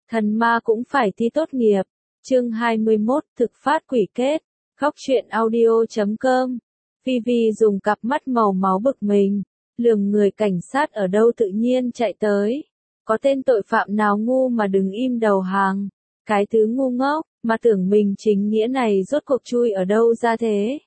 Thần ma cũng phải thi tốt nghiệp. Chương 21, thực phát quỷ kết. Khóc chuyện audio.com. Vivi dùng cặp mắt màu máu bực mình, lườm người cảnh sát ở đâu tự nhiên chạy tới. Có tên tội phạm nào ngu mà đứng im đầu hàng. Cái thứ ngu ngốc, mà tưởng mình chính nghĩa này rốt cuộc chui ở đâu ra thế.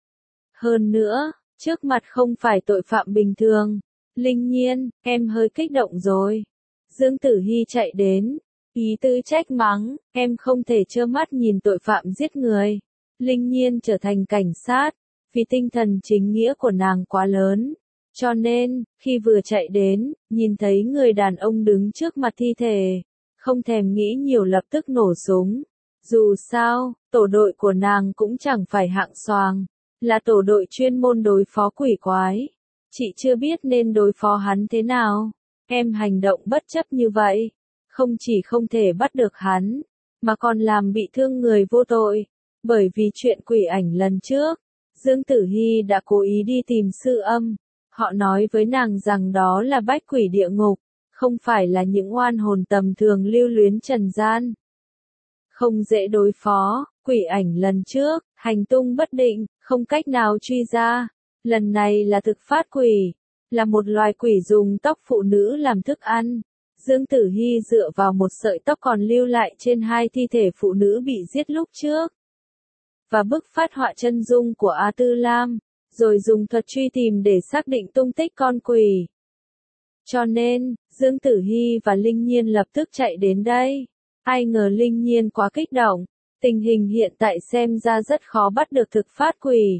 Hơn nữa, trước mặt không phải tội phạm bình thường. Linh Nhiên, em hơi kích động rồi. Dương Tử Hy chạy đến, ý tứ trách mắng, em không thể trơ mắt nhìn tội phạm giết người. Linh Nhiên trở thành cảnh sát, vì tinh thần chính nghĩa của nàng quá lớn. Cho nên, khi vừa chạy đến, nhìn thấy người đàn ông đứng trước mặt thi thể, không thèm nghĩ nhiều lập tức nổ súng. Dù sao, tổ đội của nàng cũng chẳng phải hạng xoàng, là tổ đội chuyên môn đối phó quỷ quái. Chị chưa biết nên đối phó hắn thế nào. Em hành động bất chấp như vậy, không chỉ không thể bắt được hắn, mà còn làm bị thương người vô tội. Bởi vì chuyện quỷ ảnh lần trước, Dương Tử Hy đã cố ý đi tìm sư âm. Họ nói với nàng rằng đó là bách quỷ địa ngục, không phải là những oan hồn tầm thường lưu luyến trần gian. Không dễ đối phó, quỷ ảnh lần trước, hành tung bất định, không cách nào truy ra. Lần này là thực phát quỷ, là một loài quỷ dùng tóc phụ nữ làm thức ăn. Dương Tử Hy dựa vào một sợi tóc còn lưu lại trên hai thi thể phụ nữ bị giết lúc trước. Và bức phát họa chân dung của A Tư Lam, rồi dùng thuật truy tìm để xác định tung tích con quỷ. Cho nên, Dương Tử Hy và Linh Nhiên lập tức chạy đến đây. Ai ngờ Linh Nhiên quá kích động, tình hình hiện tại xem ra rất khó bắt được thực phát quỷ.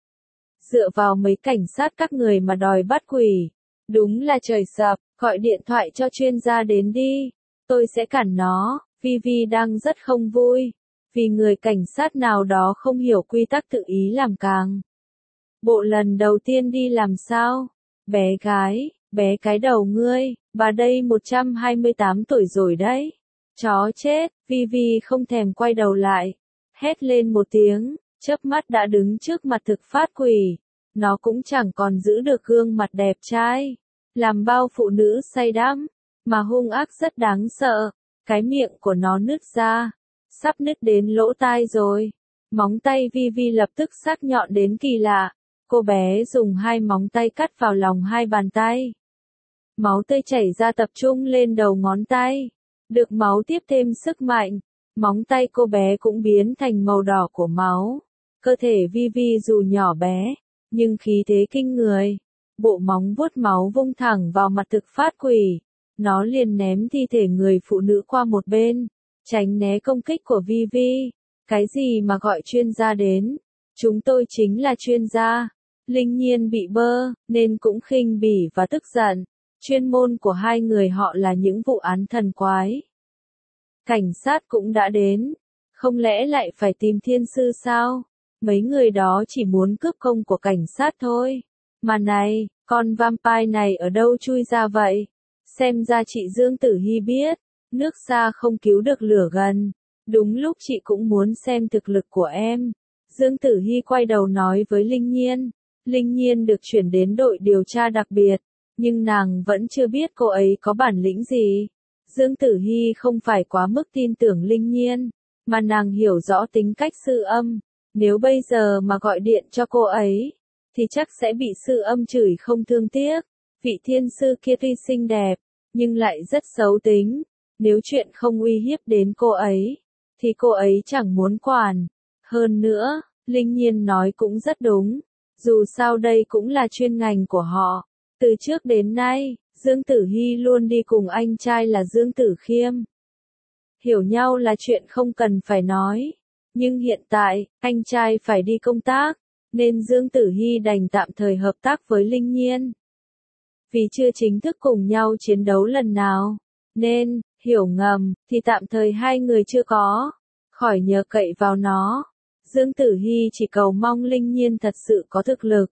Dựa vào mấy cảnh sát các người mà đòi bắt quỷ, đúng là trời sập, gọi điện thoại cho chuyên gia đến đi, tôi sẽ cản nó. Vivi đang rất không vui, vì người cảnh sát nào đó không hiểu quy tắc tự ý làm càng. Bộ lần đầu tiên đi làm sao? Bé gái, bé cái đầu ngươi, bà đây 128 tuổi rồi đấy. Chó chết, Vivi không thèm quay đầu lại, hét lên một tiếng, chớp mắt đã đứng trước mặt thực phát quỷ. Nó cũng chẳng còn giữ được gương mặt đẹp trai, làm bao phụ nữ say đắm, mà hung ác rất đáng sợ. Cái miệng của nó nứt ra, sắp nứt đến lỗ tai rồi. Móng tay Vivi lập tức sắc nhọn đến kỳ lạ. Cô bé dùng hai móng tay cắt vào lòng hai bàn tay. Máu tươi chảy ra tập trung lên đầu ngón tay. Được máu tiếp thêm sức mạnh, móng tay cô bé cũng biến thành màu đỏ của máu. Cơ thể Vivi dù nhỏ bé, nhưng khí thế kinh người. Bộ móng vuốt máu vung thẳng vào mặt thực phát quỷ. Nó liền ném thi thể người phụ nữ qua một bên, tránh né công kích của Vivi. Cái gì mà gọi chuyên gia đến? Chúng tôi chính là chuyên gia. Linh Nhiên bị bơ, nên cũng khinh bỉ và tức giận. Chuyên môn của hai người họ là những vụ án thần quái. Cảnh sát cũng đã đến. Không lẽ lại phải tìm thiên sư sao? Mấy người đó chỉ muốn cướp công của cảnh sát thôi. Mà này, con vampire này ở đâu chui ra vậy? Xem ra chị Dương Tử Hy biết, nước xa không cứu được lửa gần. Đúng lúc chị cũng muốn xem thực lực của em. Dương Tử Hy quay đầu nói với Linh Nhiên. Linh Nhiên được chuyển đến đội điều tra đặc biệt, nhưng nàng vẫn chưa biết cô ấy có bản lĩnh gì. Dương Tử Hy không phải quá mức tin tưởng Linh Nhiên, mà nàng hiểu rõ tính cách sư âm. Nếu bây giờ mà gọi điện cho cô ấy, thì chắc sẽ bị sư âm chửi không thương tiếc. Vị thiên sư kia tuy xinh đẹp, nhưng lại rất xấu tính. Nếu chuyện không uy hiếp đến cô ấy, thì cô ấy chẳng muốn quản. Hơn nữa, Linh Nhiên nói cũng rất đúng. Dù sao đây cũng là chuyên ngành của họ. Từ trước đến nay, Dương Tử Hy luôn đi cùng anh trai là Dương Tử Khiêm. Hiểu nhau là chuyện không cần phải nói. Nhưng hiện tại, anh trai phải đi công tác, nên Dương Tử Hy đành tạm thời hợp tác với Linh Nhiên. Vì chưa chính thức cùng nhau chiến đấu lần nào, nên, hiểu ngầm, thì tạm thời hai người chưa có. Khỏi nhờ cậy vào nó. Dương Tử Hy chỉ cầu mong Linh Nhiên thật sự có thực lực.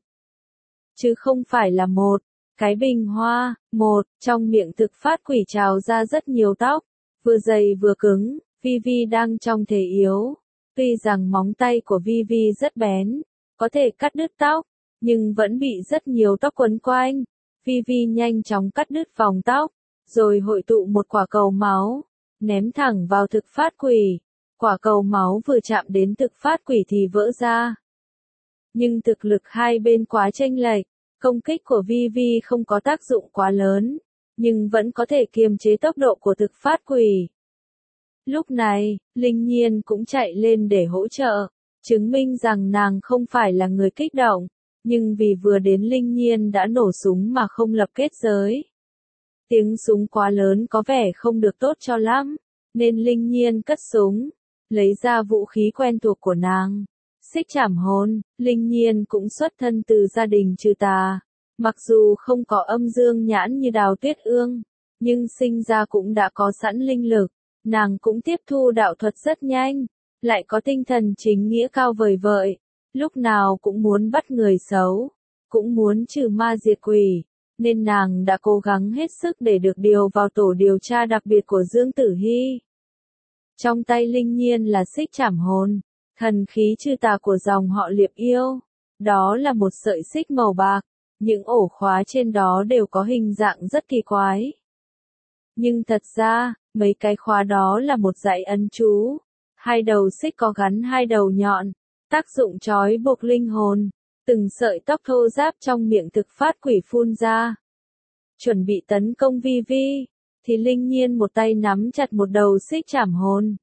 Chứ không phải là một cái bình hoa. Trong miệng thực phát quỷ trào ra rất nhiều tóc, vừa dày vừa cứng. Vivi đang trong thể yếu. Tuy rằng móng tay của Vivi rất bén, có thể cắt đứt tóc, nhưng vẫn bị rất nhiều tóc quấn quanh. Vivi nhanh chóng cắt đứt vòng tóc, rồi hội tụ một quả cầu máu. ném thẳng vào thực phát quỷ. Quả cầu máu vừa chạm đến thực phát quỷ thì vỡ ra. Nhưng thực lực hai bên quá chênh lệch, công kích của Vi Vi không có tác dụng quá lớn, nhưng vẫn có thể kiềm chế tốc độ của thực phát quỷ. Lúc này, Linh Nhiên cũng chạy lên để hỗ trợ, chứng minh rằng nàng không phải là người kích động, nhưng vì vừa đến Linh Nhiên đã nổ súng mà không lập kết giới. Tiếng súng quá lớn có vẻ không được tốt cho lắm, nên Linh Nhiên cất súng, lấy ra vũ khí quen thuộc của nàng. Xích chảm hồn. Linh Nhiên cũng xuất thân từ gia đình trừ tà. Mặc dù không có âm dương nhãn như Đào Tuyết Ương, nhưng sinh ra cũng đã có sẵn linh lực. Nàng cũng tiếp thu đạo thuật rất nhanh, lại có tinh thần chính nghĩa cao vời vợi. Lúc nào cũng muốn bắt người xấu, cũng muốn trừ ma diệt quỷ, nên nàng đã cố gắng hết sức để được điều vào tổ điều tra đặc biệt của Dương Tử Hy. Trong tay Linh Nhiên là xích chảm hồn, thần khí trừ tà của dòng họ Liệp Yêu. Đó là một sợi xích màu bạc, những ổ khóa trên đó đều có hình dạng rất kỳ quái. Nhưng thật ra, mấy cái khóa đó là một dãy ấn chú. Hai đầu xích có gắn hai đầu nhọn, tác dụng trói buộc linh hồn. Từng sợi tóc thô ráp trong miệng thực phát quỷ phun ra. Chuẩn bị tấn công Vi Vi, thì Linh Nhiên một tay nắm chặt một đầu xích chảm hồn.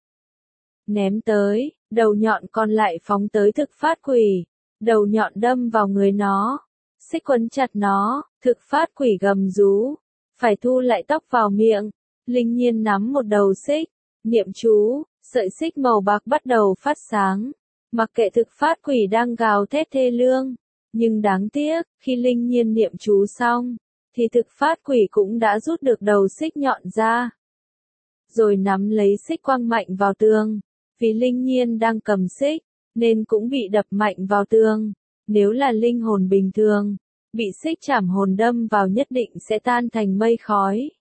Ném tới, đầu nhọn còn lại phóng tới thực phát quỷ. Đầu nhọn đâm vào người nó. Xích quấn chặt nó, thực phát quỷ gầm rú. Phải thu lại tóc vào miệng. Linh Nhiên nắm một đầu xích, niệm chú, sợi xích màu bạc bắt đầu phát sáng. Mặc kệ thực phát quỷ đang gào thét thê lương. Nhưng đáng tiếc, khi Linh Nhiên niệm chú xong, thì thực phát quỷ cũng đã rút được đầu xích nhọn ra. Rồi nắm lấy xích quăng mạnh vào tường. Vì Linh Nhiên đang cầm xích, nên cũng bị đập mạnh vào tường. Nếu là linh hồn bình thường, bị xích chảm hồn đâm vào nhất định sẽ tan thành mây khói.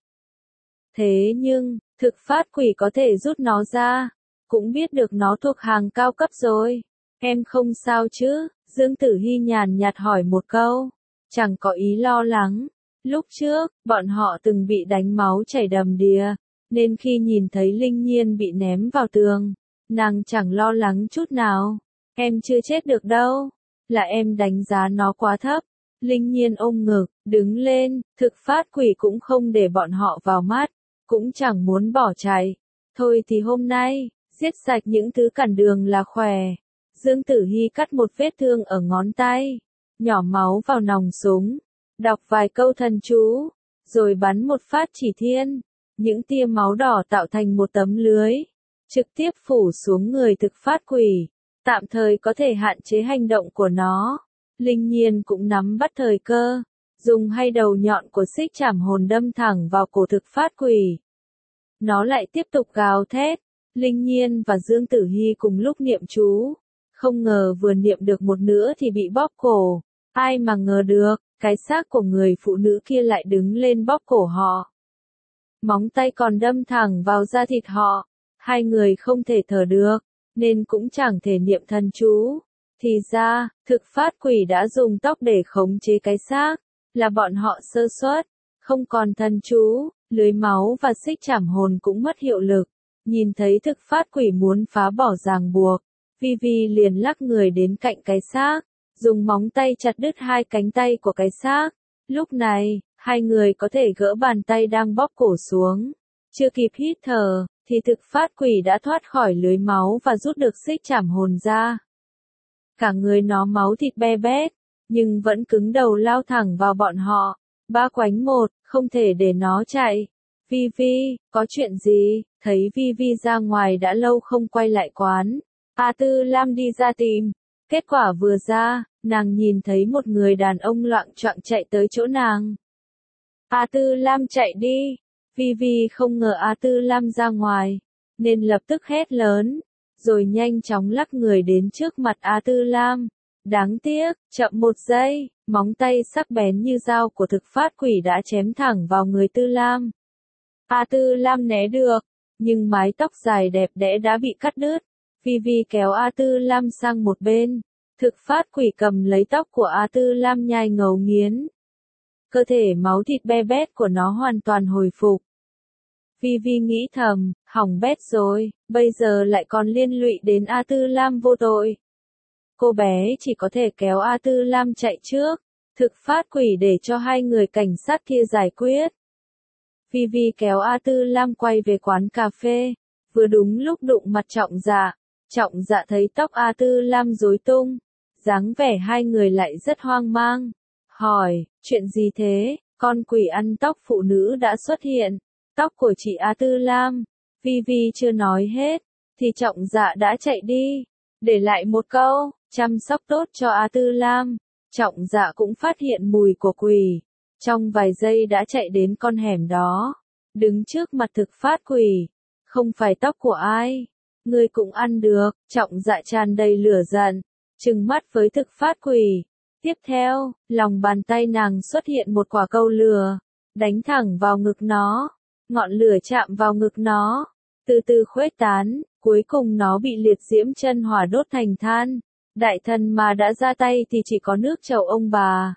Thế nhưng, thực phát quỷ có thể rút nó ra, cũng biết được nó thuộc hàng cao cấp rồi. Em không sao chứ? Dương Tử Hy nhàn nhạt hỏi một câu, chẳng có ý lo lắng. Lúc trước, bọn họ từng bị đánh máu chảy đầm đìa, nên khi nhìn thấy Linh Nhiên bị ném vào tường, nàng chẳng lo lắng chút nào. Em chưa chết được đâu, là em đánh giá nó quá thấp. Linh Nhiên ôm ngực, đứng lên, thực phát quỷ cũng không để bọn họ vào mắt, cũng chẳng muốn bỏ chạy. Thôi thì hôm nay, giết sạch những thứ cản đường là khỏe. Dương Tử Hy cắt một vết thương ở ngón tay, nhỏ máu vào nòng súng, đọc vài câu thần chú, rồi bắn một phát chỉ thiên. Những tia máu đỏ tạo thành một tấm lưới, trực tiếp phủ xuống người thực phát quỷ, tạm thời có thể hạn chế hành động của nó. Linh Nhiên cũng nắm bắt thời cơ, dùng hai đầu nhọn của xích chảm hồn đâm thẳng vào cổ thực phát quỷ. Nó lại tiếp tục gào thét. Linh Nhiên và Dương Tử Hy cùng lúc niệm chú, không ngờ vừa niệm được một nửa thì bị bóp cổ. Ai mà ngờ được, cái xác của người phụ nữ kia lại đứng lên bóp cổ họ. Móng tay còn đâm thẳng vào da thịt họ. Hai người không thể thở được, nên cũng chẳng thể niệm thần chú. Thì ra, thực phát quỷ đã dùng tóc để khống chế cái xác, là bọn họ sơ suất, không còn thần chú, lưới máu và xích chảm hồn cũng mất hiệu lực. Nhìn thấy thực phát quỷ muốn phá bỏ ràng buộc, Vi Vi liền lắc người đến cạnh cái xác, dùng móng tay chặt đứt hai cánh tay của cái xác. Lúc này, hai người có thể gỡ bàn tay đang bóp cổ xuống. Chưa kịp hít thở, thì thực phát quỷ đã thoát khỏi lưới máu và rút được xích chảm hồn ra. Cả người nó máu thịt be bét, nhưng vẫn cứng đầu lao thẳng vào bọn họ. 3 quánh 1, không thể để nó chạy. Vi Vi, có chuyện gì? Thấy Vi Vi ra ngoài đã lâu không quay lại quán. A Tư Lam đi ra tìm. Kết quả vừa ra, nàng nhìn thấy một người đàn ông loạng choạng chạy tới chỗ nàng. A Tư Lam chạy đi. Vi Vi không ngờ A Tư Lam ra ngoài, nên lập tức hét lớn, rồi nhanh chóng lắc người đến trước mặt A Tư Lam. Đáng tiếc, chậm một giây, móng tay sắc bén như dao của thực phát quỷ đã chém thẳng vào người Tư Lam. A Tư Lam né được, nhưng mái tóc dài đẹp đẽ đã bị cắt đứt. Vi Vi kéo A Tư Lam sang một bên. Thực phát quỷ cầm lấy tóc của A Tư Lam nhai ngấu nghiến. Cơ thể máu thịt be bét của nó hoàn toàn hồi phục. Vi Vi nghĩ thầm, hỏng bét rồi, bây giờ lại còn liên lụy đến A Tư Lam vô tội. Cô bé chỉ có thể kéo A Tư Lam chạy trước, thực phát quỷ để cho hai người cảnh sát kia giải quyết. Vi Vi kéo A Tư Lam quay về quán cà phê, vừa đúng lúc đụng mặt Trọng Dạ. Trọng Dạ thấy tóc A Tư Lam rối tung, dáng vẻ hai người lại rất hoang mang. Hỏi, chuyện gì thế, con quỷ ăn tóc phụ nữ đã xuất hiện, tóc của chị A Tư Lam. Vi Vi chưa nói hết, thì Trọng Dạ đã chạy đi, để lại một câu, chăm sóc tốt cho A Tư Lam. Trọng Dạ cũng phát hiện mùi của quỷ, trong vài giây đã chạy đến con hẻm đó, đứng trước mặt thực phát quỷ. Không phải tóc của ai, ngươi cũng ăn được. Trọng Dạ tràn đầy lửa giận, trừng mắt với thực phát quỷ. Tiếp theo, lòng bàn tay nàng xuất hiện một quả câu lửa, đánh thẳng vào ngực nó. Ngọn lửa chạm vào ngực nó, từ từ khuếch tán, cuối cùng nó bị liệt diễm chân hỏa đốt thành than. Đại thần mà đã ra tay thì chỉ có nước chầu ông bà.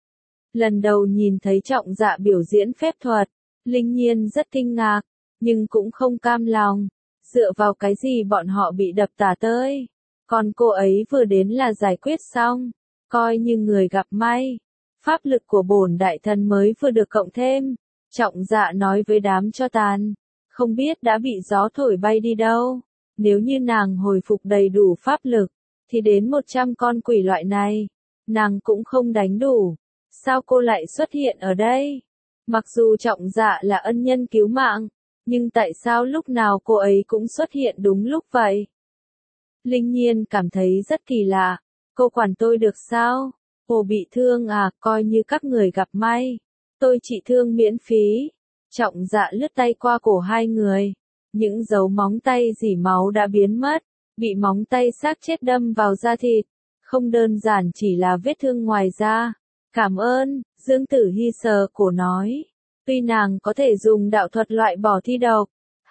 Lần đầu nhìn thấy Trọng Dạ biểu diễn phép thuật, Linh Nhiên rất kinh ngạc, nhưng cũng không cam lòng. Dựa vào cái gì bọn họ bị đập tả tơi? Còn cô ấy vừa đến là giải quyết xong, coi như người gặp may. Pháp lực của bổn đại thần mới vừa được cộng thêm. Trọng Dạ nói với đám cho tàn, không biết đã bị gió thổi bay đi đâu. Nếu như nàng hồi phục đầy đủ pháp lực, thì đến 100 con quỷ loại này, nàng cũng không đánh đủ. Sao cô lại xuất hiện ở đây? Mặc dù Trọng Dạ là ân nhân cứu mạng, nhưng tại sao lúc nào cô ấy cũng xuất hiện đúng lúc vậy? Linh Nhiên cảm thấy rất kỳ lạ. Cô quản tôi được sao? Ồ, bị thương à, coi như các người gặp may. Tôi trị thương miễn phí. Trọng Dạ lướt tay qua cổ hai người. Những dấu móng tay rỉ máu đã biến mất, bị móng tay xác chết đâm vào da thịt. Không đơn giản chỉ là vết thương ngoài da. Cảm ơn, Dương Tử Hi sờ cổ nói. Tuy nàng có thể dùng đạo thuật loại bỏ thi độc,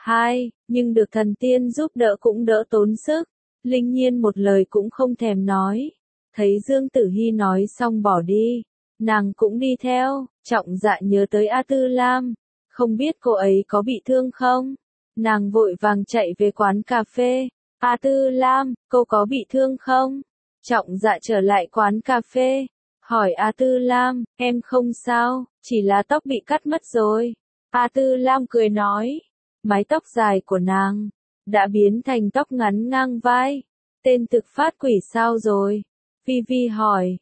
nhưng được thần tiên giúp đỡ cũng đỡ tốn sức. Linh Nhiên một lời cũng không thèm nói. Thấy Dương Tử Hi nói xong bỏ đi, nàng cũng đi theo. Trọng Dạ nhớ tới A Tư Lam, không biết cô ấy có bị thương không? Nàng vội vàng chạy về quán cà phê. A Tư Lam, cô có bị thương không? Trọng Dạ trở lại quán cà phê, hỏi A Tư Lam, em không sao, chỉ là tóc bị cắt mất rồi. A Tư Lam cười nói, mái tóc dài của nàng đã biến thành tóc ngắn ngang vai. Tên thực phát quỷ sao rồi? Vi Vi hỏi,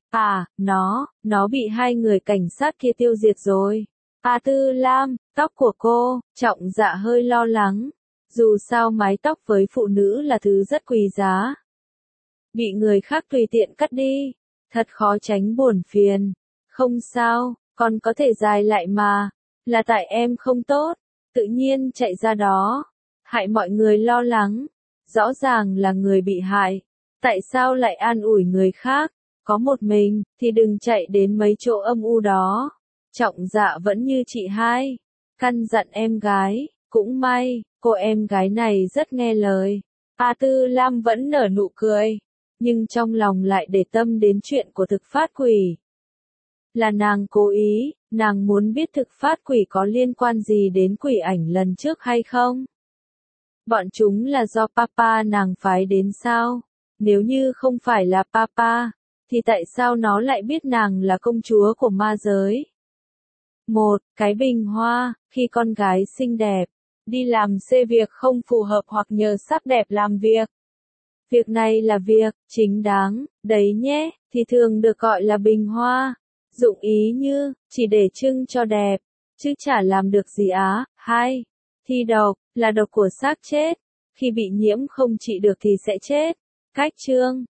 nó bị hai người cảnh sát kia tiêu diệt rồi. A Tư Lam, tóc của cô. Trọng Dạ hơi lo lắng. Dù sao mái tóc với phụ nữ là thứ rất quý giá. Bị người khác tùy tiện cắt đi, thật khó tránh buồn phiền. Không sao, còn có thể dài lại mà. Là tại em không tốt, tự nhiên chạy ra đó, hại mọi người lo lắng. Rõ ràng là người bị hại, tại sao lại an ủi người khác? Có một mình, thì đừng chạy đến mấy chỗ âm u đó. Trọng Dạ vẫn như chị hai, căn dặn em gái. Cũng may, cô em gái này rất nghe lời. A Tư Lam vẫn nở nụ cười, nhưng trong lòng lại để tâm đến chuyện của thực phát quỷ. Là nàng cố ý, nàng muốn biết thực phát quỷ có liên quan gì đến quỷ ảnh lần trước hay không? Bọn chúng là do Papa nàng phái đến sao? Nếu như không phải là Papa, thì tại sao nó lại biết nàng là công chúa của ma giới? Một, cái bình hoa, khi con gái xinh đẹp, đi làm việc không phù hợp hoặc nhờ sắc đẹp làm việc. Việc này là việc chính đáng, đấy nhé, thì thường được gọi là bình hoa. Dụng ý như, chỉ để trưng cho đẹp, chứ chả làm được gì á. 2. Thi độc, là độc của xác chết. Khi bị nhiễm không trị được thì sẽ chết. Cách trương,